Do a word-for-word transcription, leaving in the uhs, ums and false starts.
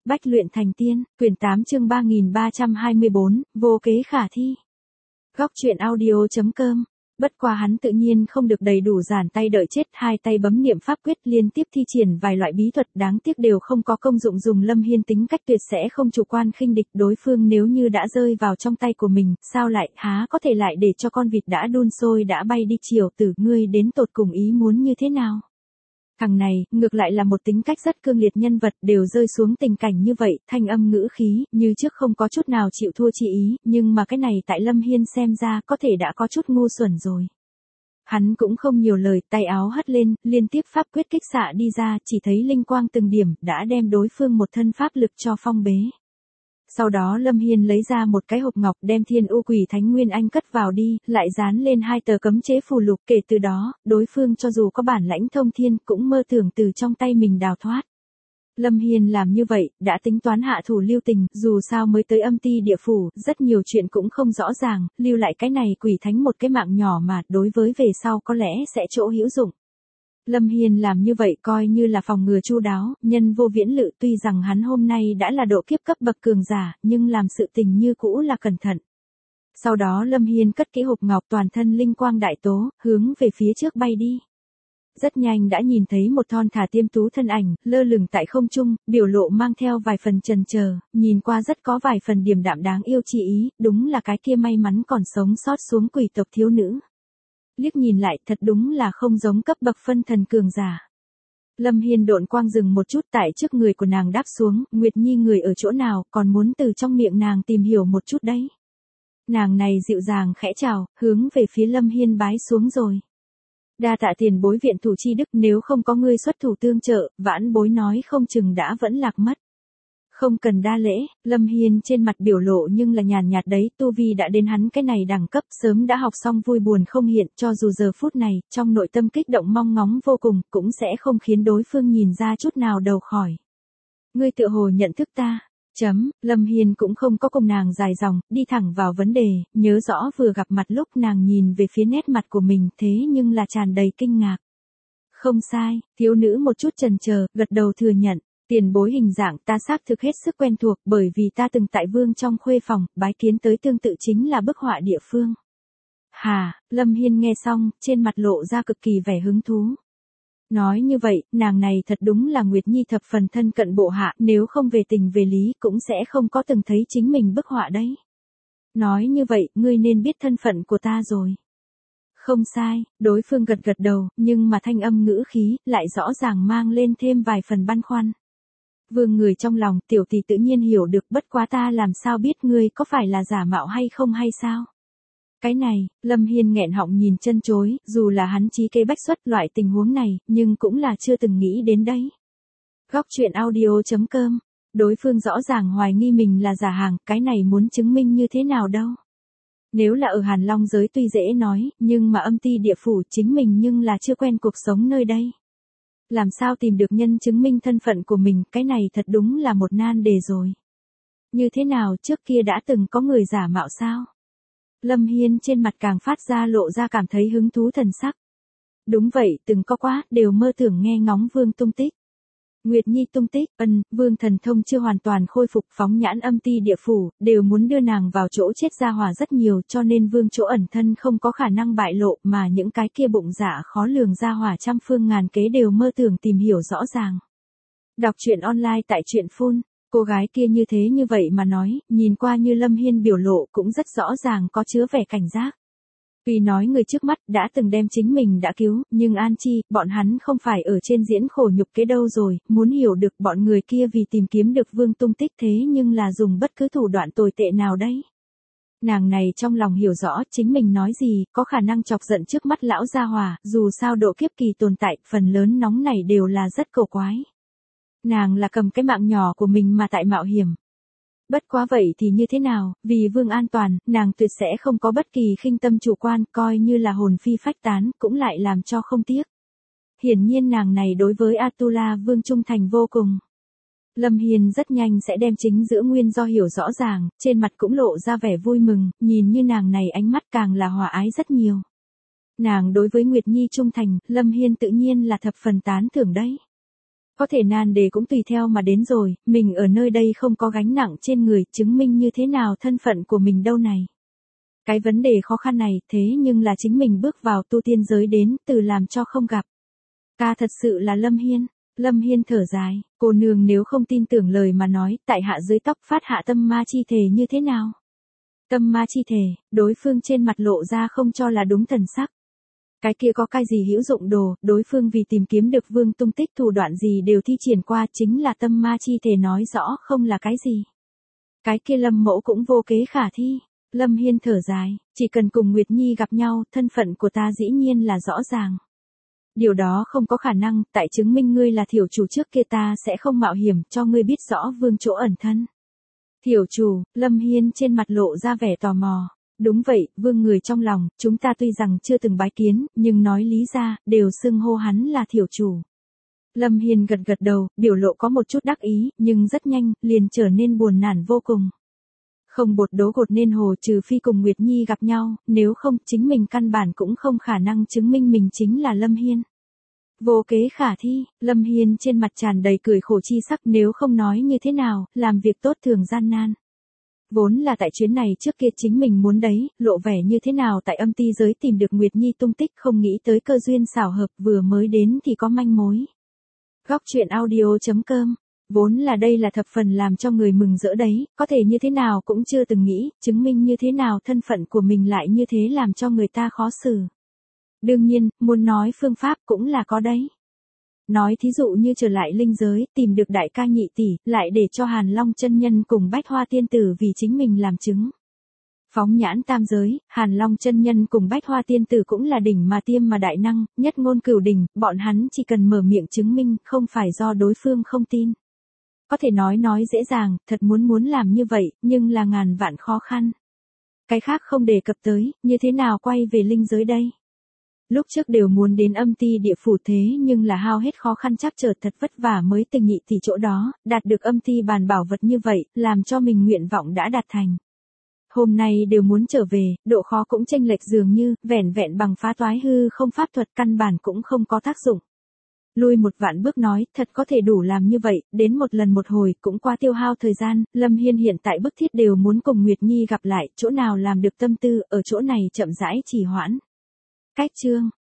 Bách luyện thành tiên, quyển tám chương ba nghìn ba trăm hai mươi bốn, vô kế khả thi. Góc truyện audio chấm com. Bất quá hắn tự nhiên không được đầy đủ giản tay đợi chết, hai tay bấm niệm pháp quyết liên tiếp thi triển vài loại bí thuật đáng tiếc đều không có công dụng. Dùng Lâm Hiên tính cách tuyệt sẽ không chủ quan khinh địch, đối phương nếu như đã rơi vào trong tay của mình, sao lại há có thể lại để cho con vịt đã đun sôi đã bay đi. Triều tử, ngươi đến tột cùng ý muốn như thế nào? Thằng này, ngược lại là một tính cách rất cương liệt, nhân vật đều rơi xuống tình cảnh như vậy, thanh âm ngữ khí, như trước không có chút nào chịu thua chi ý, nhưng mà cái này tại Lâm Hiên xem ra có thể đã có chút ngu xuẩn rồi. Hắn cũng không nhiều lời, tay áo hất lên, liên tiếp pháp quyết kích xạ đi ra, chỉ thấy linh quang từng điểm, đã đem đối phương một thân pháp lực cho phong bế. Sau đó Lâm Hiên lấy ra một cái hộp ngọc, đem Thiên U Quỷ Thánh Nguyên Anh cất vào đi, lại dán lên hai tờ cấm chế phù lục. Kể từ đó, đối phương cho dù có bản lãnh thông thiên cũng mơ tưởng từ trong tay mình đào thoát. Lâm Hiên làm như vậy, đã tính toán hạ thủ lưu tình, dù sao mới tới âm ti địa phủ, rất nhiều chuyện cũng không rõ ràng, lưu lại cái này quỷ thánh một cái mạng nhỏ mà, đối với về sau có lẽ sẽ chỗ hữu dụng. Lâm Hiên làm như vậy coi như là phòng ngừa chu đáo, nhân vô viễn lự. Tuy rằng hắn hôm nay đã là độ kiếp cấp bậc cường giả, nhưng làm sự tình như cũ là cẩn thận. Sau đó Lâm Hiên cất kỹ hộp ngọc, toàn thân linh quang đại tố, hướng về phía trước bay đi. Rất nhanh đã nhìn thấy một thon thả tiêm tú thân ảnh, lơ lửng tại không trung, biểu lộ mang theo vài phần chần chờ, nhìn qua rất có vài phần điềm đạm đáng yêu chi ý, đúng là cái kia may mắn còn sống sót xuống quỷ tộc thiếu nữ. Liếc nhìn lại, thật đúng là không giống cấp bậc phân thần cường giả. Lâm Hiên độn quang dừng một chút tại trước người của nàng đáp xuống, Nguyệt Nhi người ở chỗ nào, còn muốn từ trong miệng nàng tìm hiểu một chút đấy. Nàng này dịu dàng khẽ chào, hướng về phía Lâm Hiên bái xuống rồi. Đa tạ tiền bối viện thủ chi đức, nếu không có ngươi xuất thủ tương trợ, vãn bối nói không chừng đã vẫn lạc mất. Không cần đa lễ, Lâm Hiên trên mặt biểu lộ nhưng là nhàn nhạt đấy, tu vi đã đến hắn cái này đẳng cấp, sớm đã học xong vui buồn không hiện, cho dù giờ phút này, trong nội tâm kích động mong ngóng vô cùng, cũng sẽ không khiến đối phương nhìn ra chút nào đầu khỏi. Ngươi tựa hồ nhận thức ta. Chấm, Lâm Hiên cũng không có cùng nàng dài dòng, đi thẳng vào vấn đề, nhớ rõ vừa gặp mặt lúc nàng nhìn về phía nét mặt của mình, thế nhưng là tràn đầy kinh ngạc. Không sai, thiếu nữ một chút chần chờ, gật đầu thừa nhận. Tiền bối hình dạng ta xác thực hết sức quen thuộc, bởi vì ta từng tại vương trong khuê phòng, bái kiến tới tương tự chính là bức họa địa phương. Hà, Lâm Hiên nghe xong, trên mặt lộ ra cực kỳ vẻ hứng thú. Nói như vậy, nàng này thật đúng là Nguyệt Nhi thập phần thân cận bộ hạ, nếu không về tình về lý cũng sẽ không có từng thấy chính mình bức họa đấy. Nói như vậy, ngươi nên biết thân phận của ta rồi. Không sai, đối phương gật gật đầu, nhưng mà thanh âm ngữ khí, lại rõ ràng mang lên thêm vài phần băn khoăn. Vương người trong lòng, tiểu tỷ tự nhiên hiểu được, bất quá ta làm sao biết ngươi có phải là giả mạo hay không hay sao? Cái này, Lâm Hiên nghẹn họng nhìn chân chối, dù là hắn trí kế bách xuất loại tình huống này, nhưng cũng là chưa từng nghĩ đến đấy. Góc truyện audio chấm com. Đối phương rõ ràng hoài nghi mình là giả hàng, cái này muốn chứng minh như thế nào đâu? Nếu là ở Hàn Long giới tuy dễ nói, nhưng mà âm ti địa phủ chính mình nhưng là chưa quen cuộc sống nơi đây. Làm sao tìm được nhân chứng minh thân phận của mình, cái này thật đúng là một nan đề rồi. Như thế nào, trước kia đã từng có người giả mạo sao? Lâm Hiên trên mặt càng phát ra lộ ra cảm thấy hứng thú thần sắc. Đúng vậy, từng có quá, đều mơ tưởng nghe ngóng vương tung tích. Nguyệt Nhi tung tích, ân, vương thần thông chưa hoàn toàn khôi phục, phóng nhãn âm ti địa phủ, đều muốn đưa nàng vào chỗ chết ra hỏa rất nhiều, cho nên vương chỗ ẩn thân không có khả năng bại lộ, mà những cái kia bụng dạ khó lường ra hỏa trăm phương ngàn kế đều mơ tưởng tìm hiểu rõ ràng. Đọc truyện online tại truyện phun, cô gái kia như thế như vậy mà nói, nhìn qua như Lâm Hiên biểu lộ cũng rất rõ ràng có chứa vẻ cảnh giác. Vì nói người trước mắt đã từng đem chính mình đã cứu, nhưng an chi, bọn hắn không phải ở trên diễn khổ nhục kế đâu rồi, muốn hiểu được bọn người kia vì tìm kiếm được vương tung tích thế nhưng là dùng bất cứ thủ đoạn tồi tệ nào đấy. Nàng này trong lòng hiểu rõ chính mình nói gì, có khả năng chọc giận trước mắt lão gia hòa, dù sao độ kiếp kỳ tồn tại, phần lớn nóng này đều là rất cổ quái. Nàng là cầm cái mạng nhỏ của mình mà tại mạo hiểm. Bất quá vậy thì như thế nào, vì vương an toàn, nàng tuyệt sẽ không có bất kỳ khinh tâm chủ quan, coi như là hồn phi phách tán, cũng lại làm cho không tiếc. Hiển nhiên nàng này đối với Atula vương trung thành vô cùng. Lâm Hiên rất nhanh sẽ đem chính giữa nguyên do hiểu rõ ràng, trên mặt cũng lộ ra vẻ vui mừng, nhìn như nàng này ánh mắt càng là hòa ái rất nhiều. Nàng đối với Nguyệt Nhi trung thành, Lâm Hiên tự nhiên là thập phần tán thưởng đấy. Có thể nan đề cũng tùy theo mà đến rồi, mình ở nơi đây không có gánh nặng trên người, chứng minh như thế nào thân phận của mình đâu này. Cái vấn đề khó khăn này, thế nhưng là chính mình bước vào tu tiên giới đến, từ làm cho không gặp. Ta thật sự là Lâm Hiên. Lâm Hiên thở dài, cô nương nếu không tin tưởng lời mà nói, tại hạ dưới tóc phát hạ tâm ma chi thể như thế nào? Tâm ma chi thể, đối phương trên mặt lộ ra không cho là đúng thần sắc. Cái kia có cái gì hữu dụng đồ, đối phương vì tìm kiếm được vương tung tích thủ đoạn gì đều thi triển qua, chính là tâm ma chi thể nói rõ không là cái gì. Cái kia Lâm mẫu cũng vô kế khả thi. Lâm Hiên thở dài, chỉ cần cùng Nguyệt Nhi gặp nhau, thân phận của ta dĩ nhiên là rõ ràng. Điều đó không có khả năng, tại chứng minh ngươi là thiểu chủ trước kia ta sẽ không mạo hiểm cho ngươi biết rõ vương chỗ ẩn thân. Thiểu chủ, Lâm Hiên trên mặt lộ ra vẻ tò mò. Đúng vậy, vương người trong lòng, chúng ta tuy rằng chưa từng bái kiến, nhưng nói lý ra, đều xưng hô hắn là thiểu chủ. Lâm Hiên gật gật đầu, biểu lộ có một chút đắc ý, nhưng rất nhanh, liền trở nên buồn nản vô cùng. Không bột đố gột nên hồ trừ phi cùng Nguyệt Nhi gặp nhau, nếu không, chính mình căn bản cũng không khả năng chứng minh mình chính là Lâm Hiên. Vô kế khả thi, Lâm Hiên trên mặt tràn đầy cười khổ chi sắc, nếu không nói như thế nào, làm việc tốt thường gian nan. Vốn là tại chuyến này trước kia chính mình muốn đấy, lộ vẻ như thế nào tại âm ti giới tìm được Nguyệt Nhi tung tích, không nghĩ tới cơ duyên xảo hợp vừa mới đến thì có manh mối. Góc truyện audio chấm com. Vốn là đây là thập phần làm cho người mừng rỡ đấy, có thể như thế nào cũng chưa từng nghĩ, chứng minh như thế nào thân phận của mình lại như thế làm cho người ta khó xử. Đương nhiên, muốn nói phương pháp cũng là có đấy. Nói thí dụ như trở lại linh giới, tìm được đại ca nhị tỷ, lại để cho Hàn Long chân nhân cùng Bách Hoa tiên tử vì chính mình làm chứng. Phóng nhãn tam giới, Hàn Long chân nhân cùng Bách Hoa tiên tử cũng là đỉnh mà tiêm mà đại năng, nhất ngôn cửu đỉnh, bọn hắn chỉ cần mở miệng chứng minh, không phải do đối phương không tin. Có thể nói nói dễ dàng, thật muốn muốn làm như vậy, nhưng là ngàn vạn khó khăn. Cái khác không đề cập tới, như thế nào quay về linh giới đây? Lúc trước đều muốn đến âm ti địa phủ thế nhưng là hao hết khó khăn chắc trở thật vất vả mới tình nhị tỷ chỗ đó, đạt được âm ti bàn bảo vật như vậy, làm cho mình nguyện vọng đã đạt thành. Hôm nay đều muốn trở về, độ khó cũng chênh lệch dường như, vẻn vẹn bằng phá toái hư không pháp thuật căn bản cũng không có tác dụng. Lui một vạn bước nói, thật có thể đủ làm như vậy, đến một lần một hồi, cũng qua tiêu hao thời gian, Lâm Hiên hiện tại bức thiết đều muốn cùng Nguyệt Nhi gặp lại, chỗ nào làm được tâm tư, ở chỗ này chậm rãi trì hoãn. Cách chương